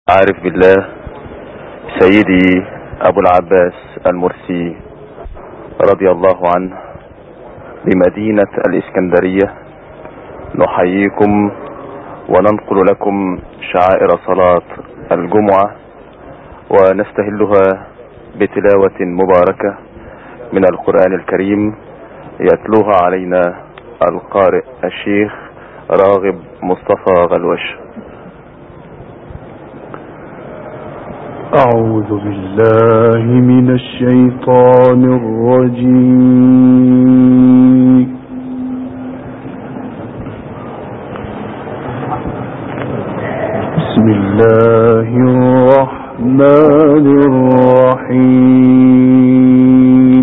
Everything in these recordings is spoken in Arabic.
عارف بالله سيدي ابو العباس المرسي رضي الله عنه بمدينة الاسكندرية، نحييكم وننقل لكم شعائر صلاة الجمعة ونستهلها بتلاوة مباركة من القرآن الكريم يتلوها علينا القارئ الشيخ راغب مصطفى غلوش. أعوذ بالله من الشيطان الرجيم. بسم الله الرحمن الرحيم.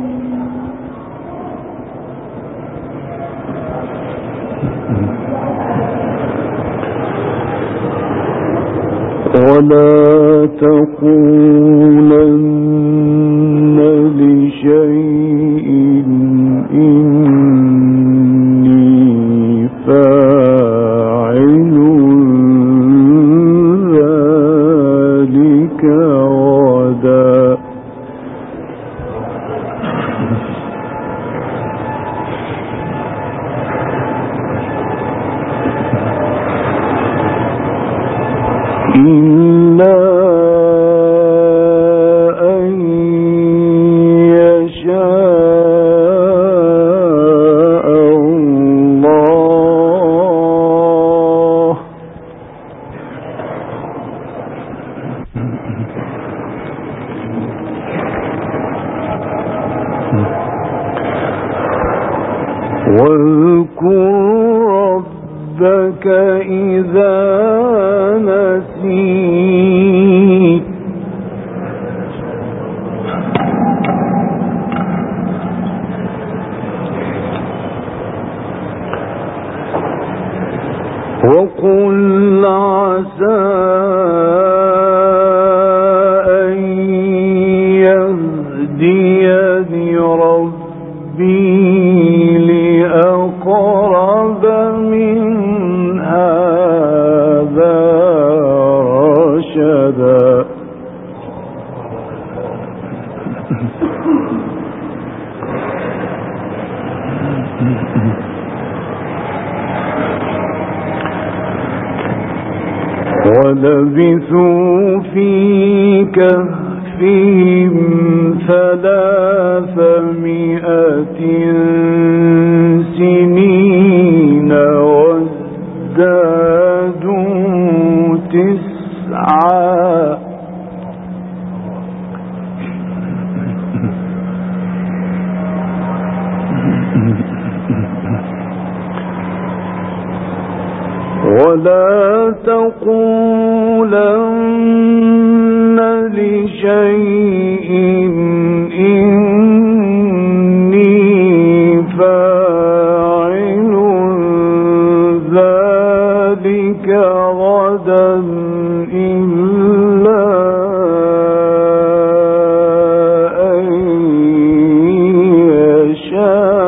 ولا تقولن لشيء إني فاعل ذلك غدا. إلا أن يشاء الله. واذكر ربك إذا نسيت وقل عسى أن يهديني ربي لأقرب من هذا رشدا. ولبثوا في كهفهم 300 سنين وازدادوا 9. ولا تقولن لشيء إني فاعل ذلك غدا إلا أن يشاء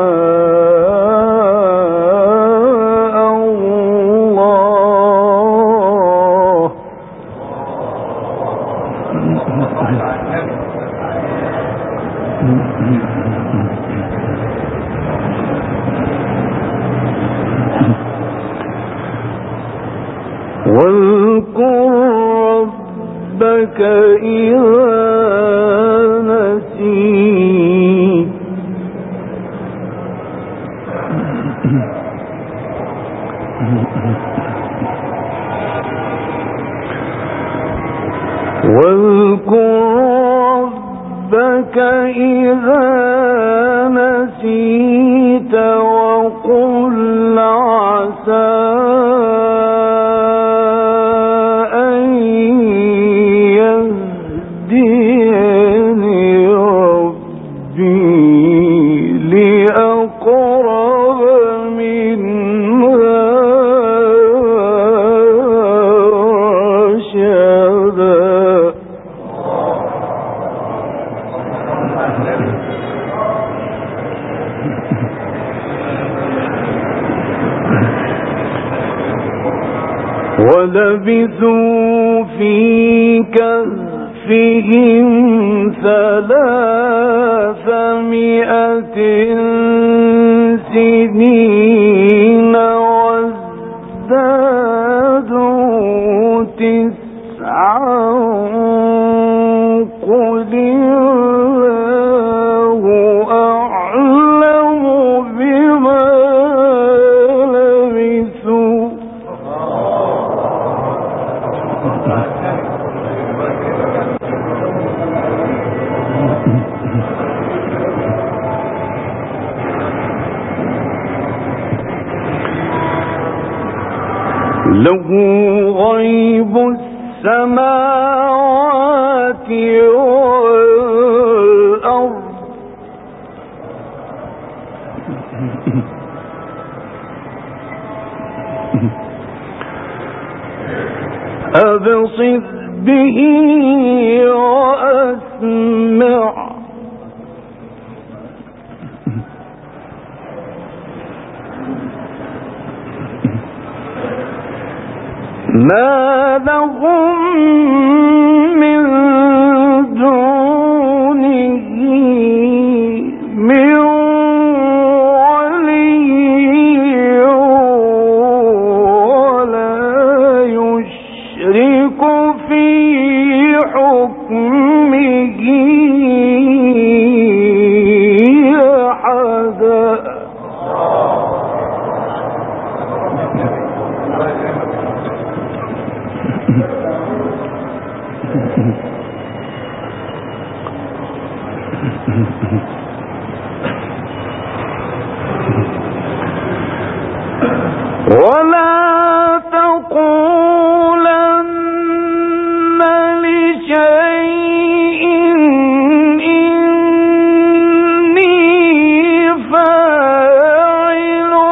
واذكر ربك إذا نسيت واذكر ربك إذا نسيت وقل عسى أن يهديني ربي لأقرب من رشدا. ولبثوا في كهفهم 300 سنين وازدادوا 9 قل الله أعلم بما لبثوا له غيب السماوات والأرض أبصر به وأسمع ما لهم من دونه من ولي ولا يشرك في حكمه أحدا ولا تقولن لشيء إني فاعل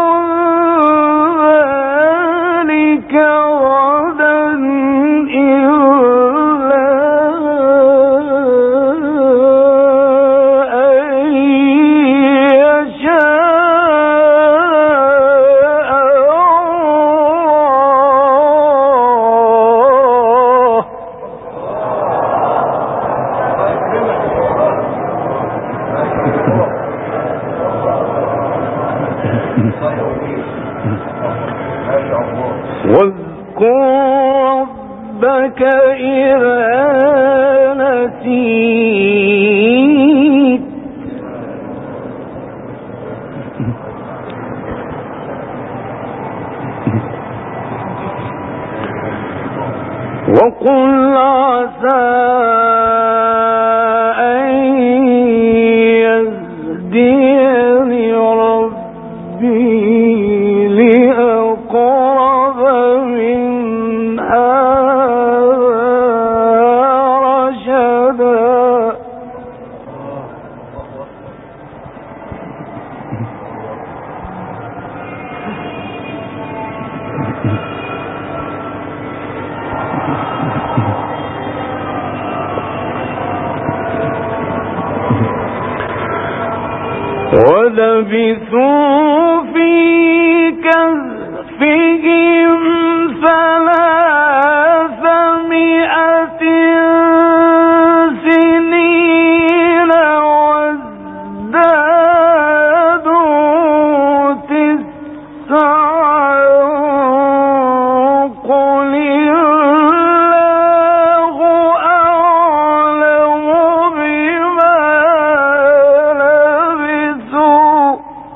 ذلك غدا إلا أن يشاء واذكر ربك إذا نسيت وقل عسى أن يهديني ربي لأقرب من هذا رشدا ولبثوا في كهفهم 300 سنين وازدادوا 9 قل الله أعلم بما لبثوا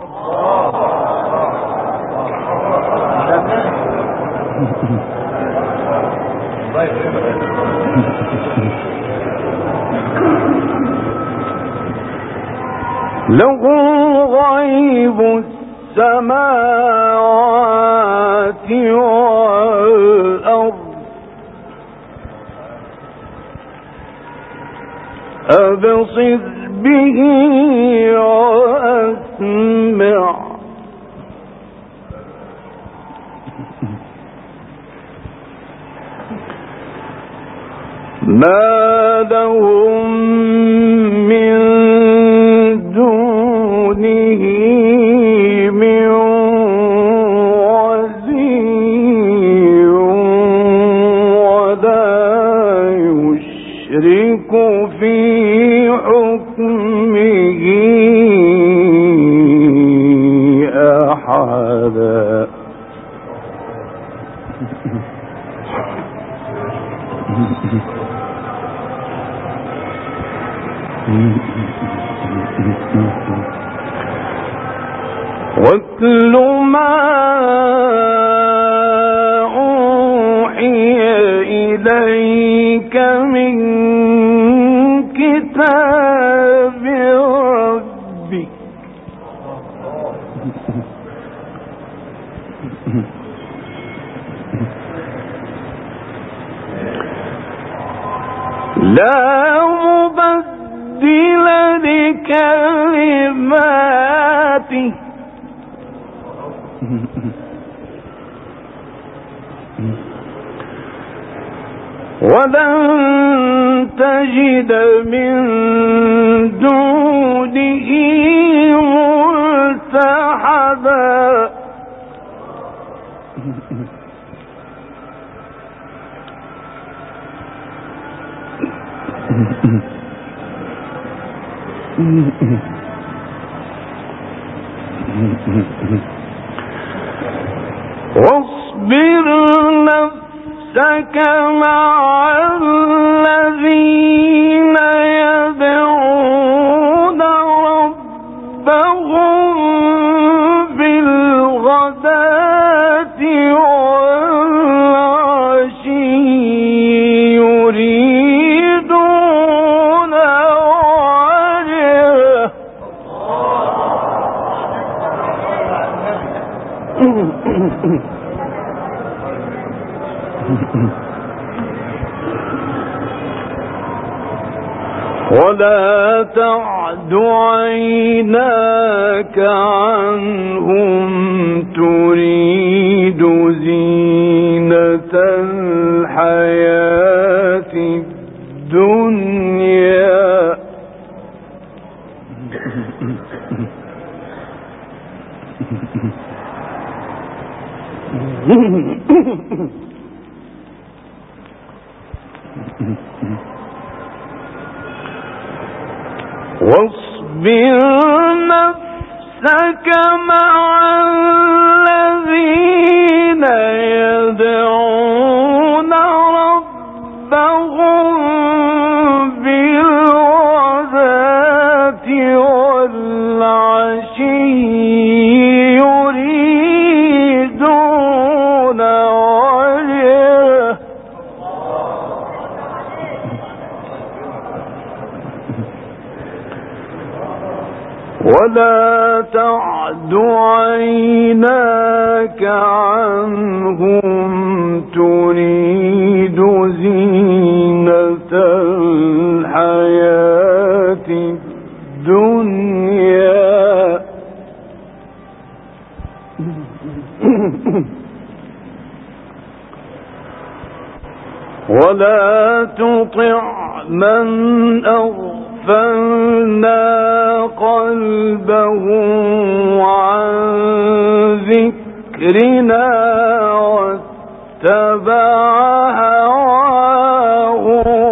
له غيب السماوات والأرض أبصر به وأسمع ما لهم من دونه من ولي ولا يشرك في حكمه أحدا. واتل ما أوحي إليك من كتاب ربك لا مبدل لكلماته ولن تجد من دونه ملتحدا. واصبر نفسك مع الذين يدعون ربهم بالغداة والعشي يريدون وجهه ولا تعد عيناك عنهم تريد زينة الحياة الدنيا واصبر نفسك مع الذين يدعون ربهم بالغداة والعشي يريدون وجهه ولا تعد عيناك عنهم تريد زينة الحياة الدنيا ولا تطع من أغفلنا قلبه عن ذكرنا واتبع هواه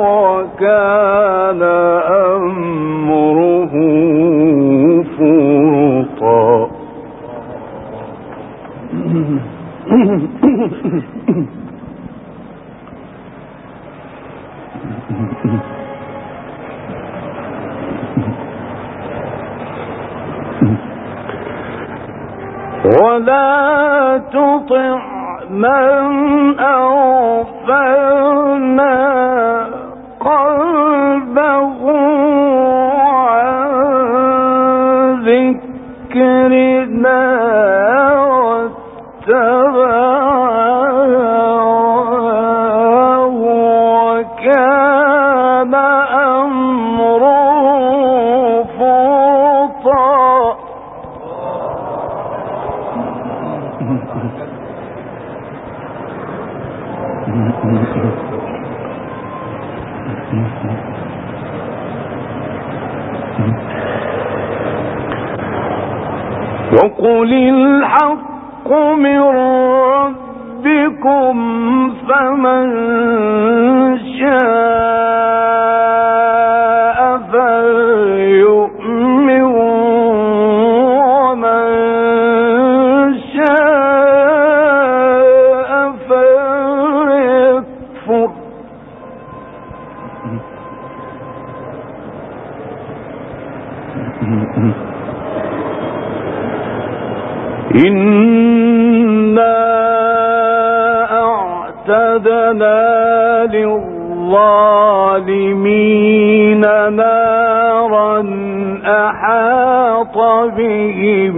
وكان أمره فرطا. ولا تطع من أغفلنا قلبه عن ذكرنا واتبع هواه وكان أمره فرطا. وقل الحق من ربكم فمن شاء فليؤمن ومن شاء فليكفر إنا أعتدنا للظالمين نارا أحاط بهم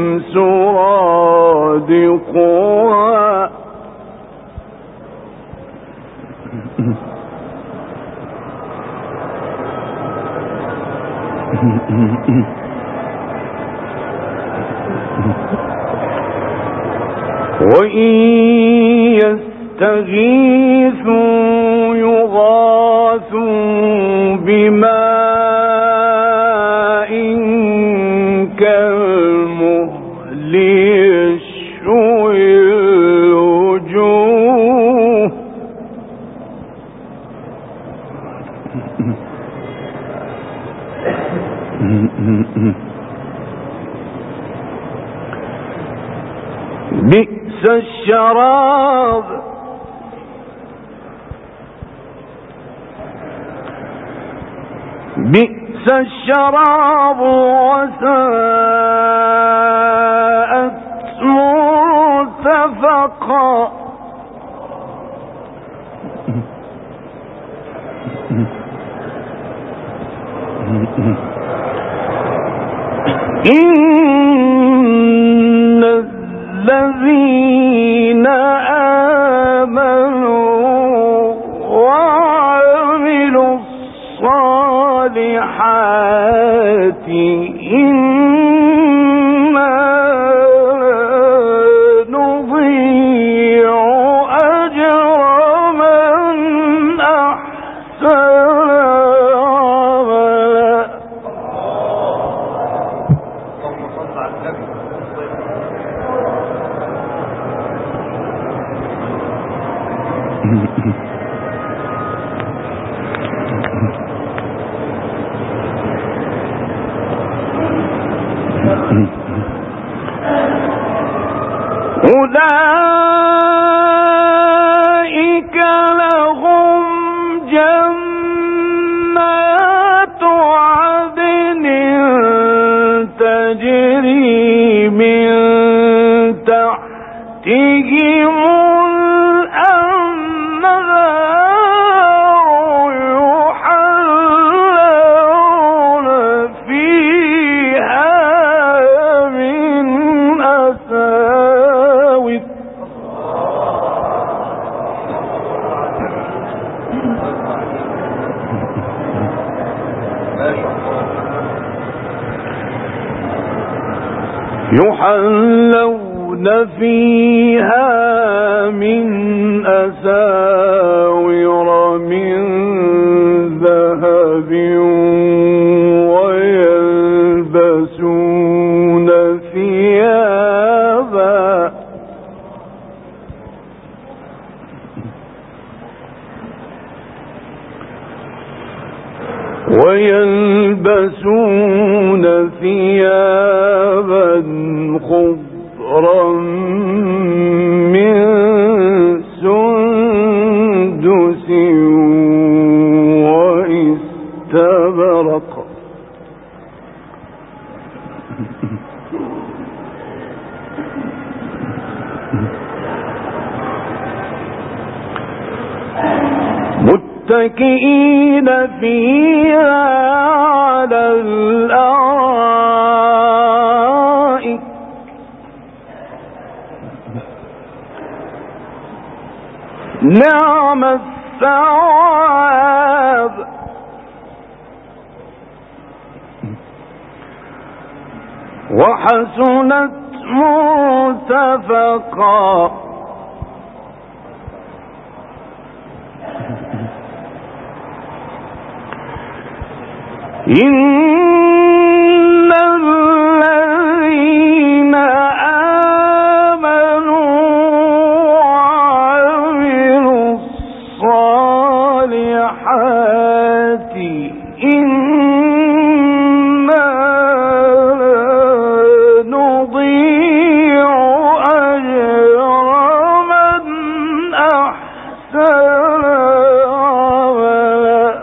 سرادقها وإن يستغيثوا يغاثوا بماء كالمهل يشوي الوجوه بئس الشراب بئس الشراب وساءت مرتفقا إن الذين آمنوا وعملوا الصالحات إنا نضيع أجر من أحسن عملا أولئك لهم جنات عدن تجري من تحتهم الأنهار يحلون فيها من أساور يحلون فيها من أساور من ذهب ويلبسون ثيابا خضرا من سندس واستبرق متكئين فيها على الأرائك نعم الثواب وحسنت مرتفقا إن الذين آمنوا إنا نضيع أجر من أحسن عملا.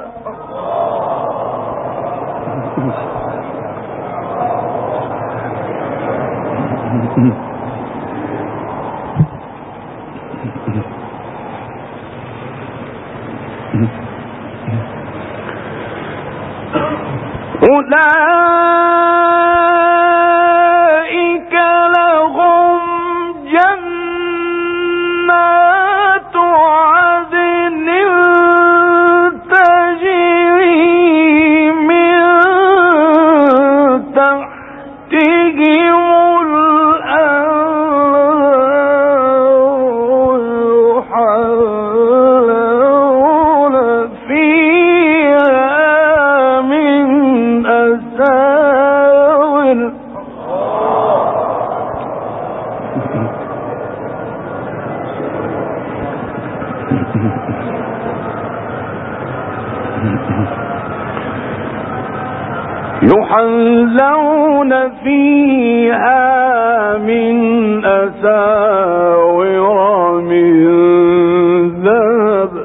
أولئك لهم جنات عدن تجري من تحتهم يحلون فيها من أساور من ذهب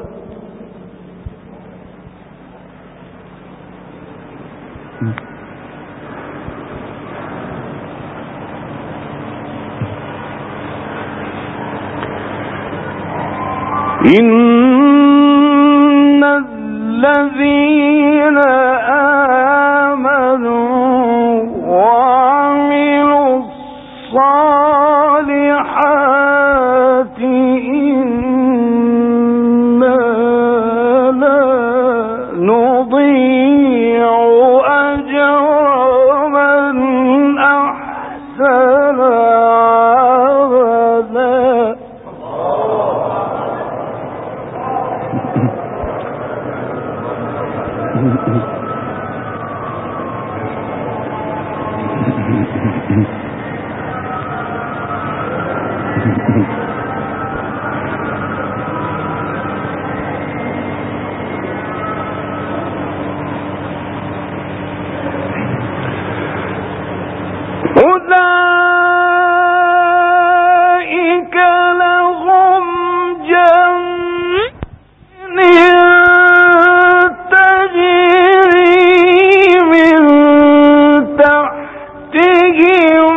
إن الذين وعملوا الصالحات إنا لا نضيع أجر من أحسن عملا. أولئك لهم جنات تجري من تحتهم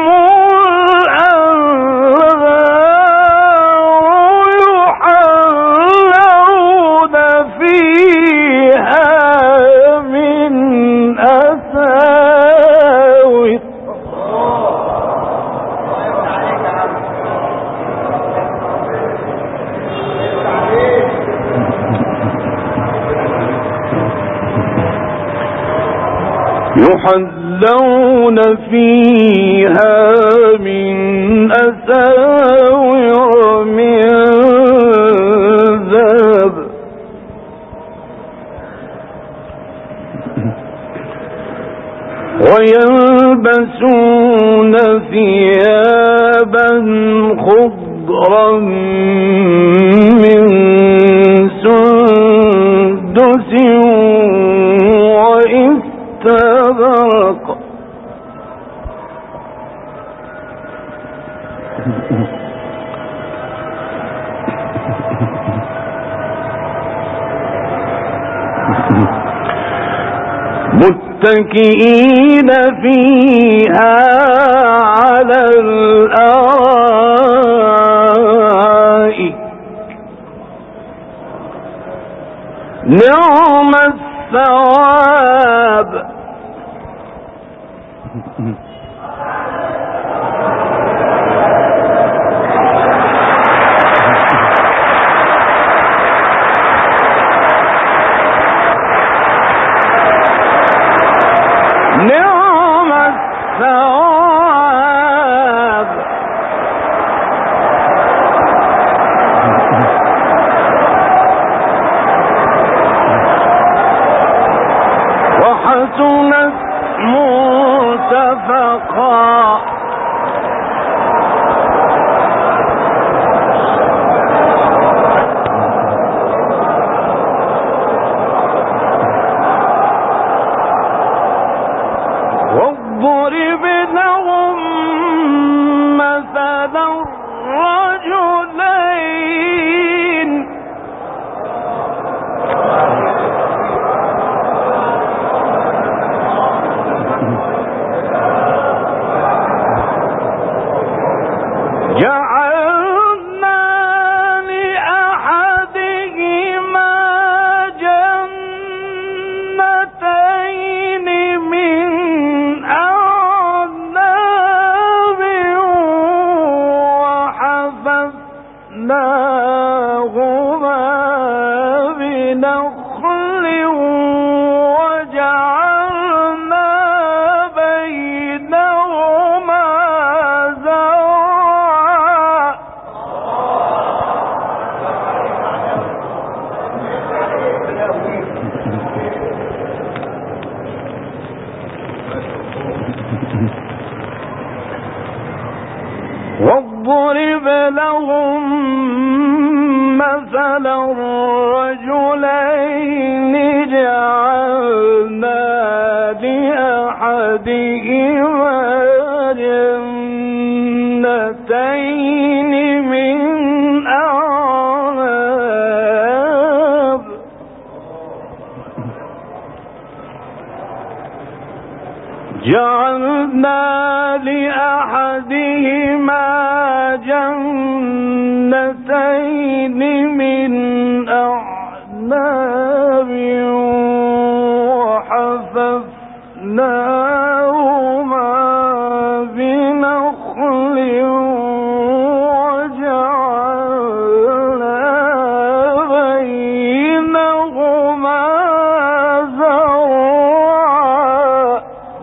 الأنهار يحلون فيها من أساور يحلون فيها من أساور من ذهب ويلبسون ثيابا خضرا من سندس واستبرق متكئين فيها على الأرائك نعم الثواب. نعم الثواب. وحسنت مرتفقا. واضرب لهم مثل الرجلين جعلنا لأحدهما جنتين من أعناب وحففناهما بنخل وجعلنا بينهما زرعا واضرب لهم مثل الرجلين جعلنا لأحدهما جنتين من أعناب جعلنا لأحدهما جنتين من أعناب وحففناهما بنخل وجعلنا بينهما زرعا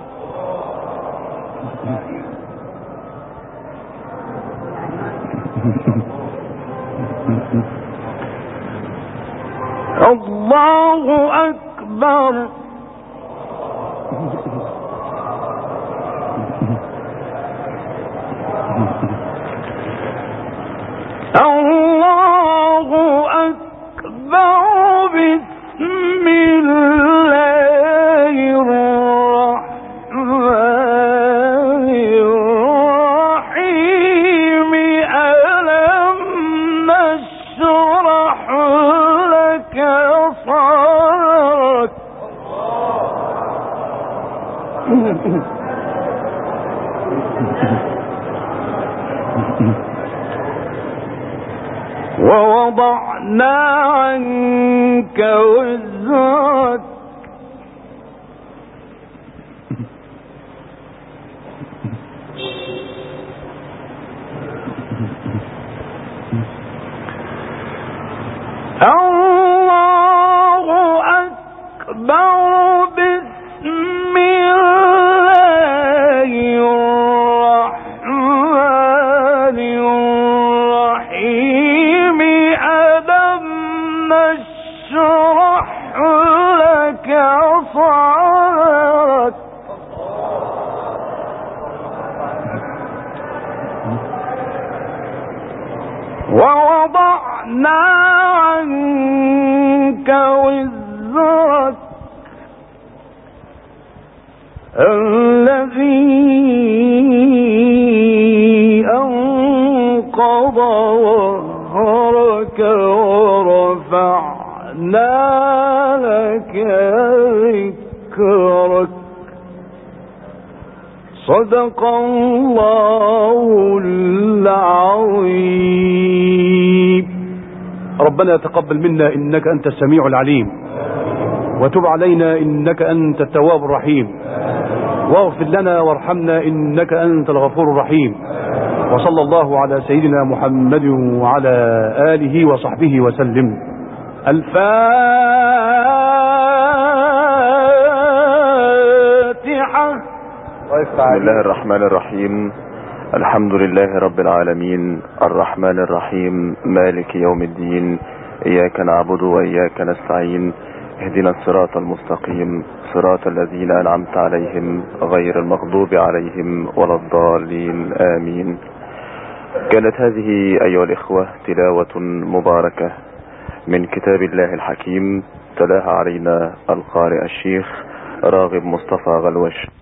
الله أكبر الله أكبر بسم الله الرحمن الرحيم ألم نشرح لك صدرك ووضعنا عنك وزرك الله أكبر بسم الله الرحمن الرحيم ألم نشرح لك صدرك ووضعنا عنك وزرك الذي أنقض ظهرك ورفعنا لك ذكرك صدق الله العظيم. ربنا تقبل منا إنك أنت السميع العليم، وتب علينا إنك أنت التواب الرحيم، واغفر لنا وارحمنا إنك أنت الغفور الرحيم. وصلى الله على سيدنا محمد وعلى آله وصحبه وسلم. الفاتحة. بسم الله الرحمن الرحيم. الحمد لله رب العالمين، الرحمن الرحيم، مالك يوم الدين، إياك نعبد وإياك نستعين، اهدنا الصراط المستقيم، صراط الذين أنعمت عليهم غير المغضوب عليهم ولا الضالين، آمين. كانت هذه أيها الإخوة تلاوة مباركة من كتاب الله الحكيم، تلاها علينا القارئ الشيخ راغب مصطفى غلوش.